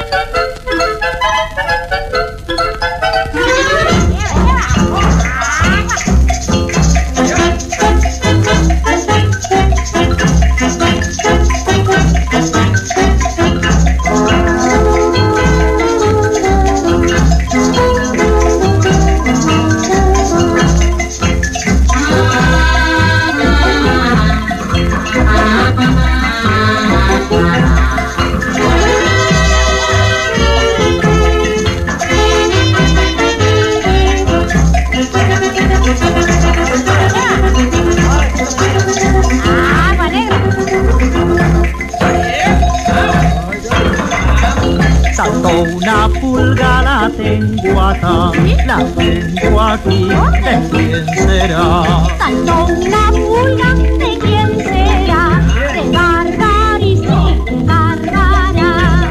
Una pulga la tengo acá, la tengo aquí, ¿de quién será? Saltó una pulga, ¿de quién será? De Bárbara y sí, de Bárbara.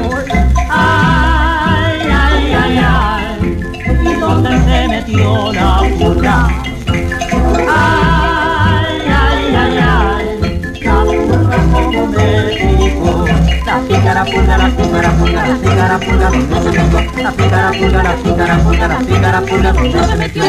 Ay, ay, ay, ay, ¿y dónde se metió la pulga? Ay, ay, ay, ay, la pulga como me dijo. La pícara pulga, la pícara pulga, la pícara pulga, ¿dónde se metió? La pícara pulga, la pícara pulga, la pícara pulga, ¿dónde se metió?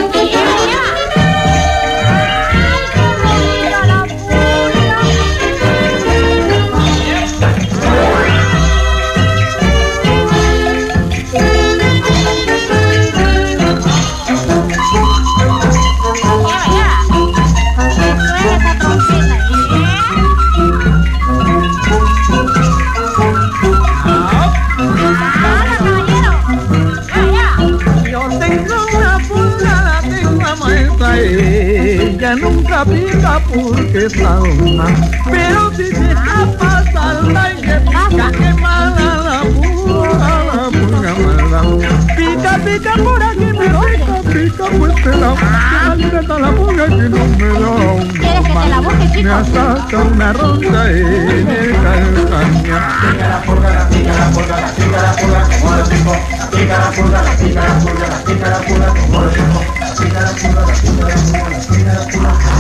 Ella nunca pica porque es alma, pero si deja pasar la pica, que mala la pulga mala. Pica, pica por aquí, pero pica por este lado. Que maleta la pulga que no me da. ¿Quieres que te la busque, chico? Me asalta una ronda en el calcaña. Pica la pulga, la pica la pulga, la pica la pulga, como los chicos. La pica la pulga, la pica la pulga, la pica la pulga, como los chicos. La pica la pulga, la pica la pulga, la pica la pulga.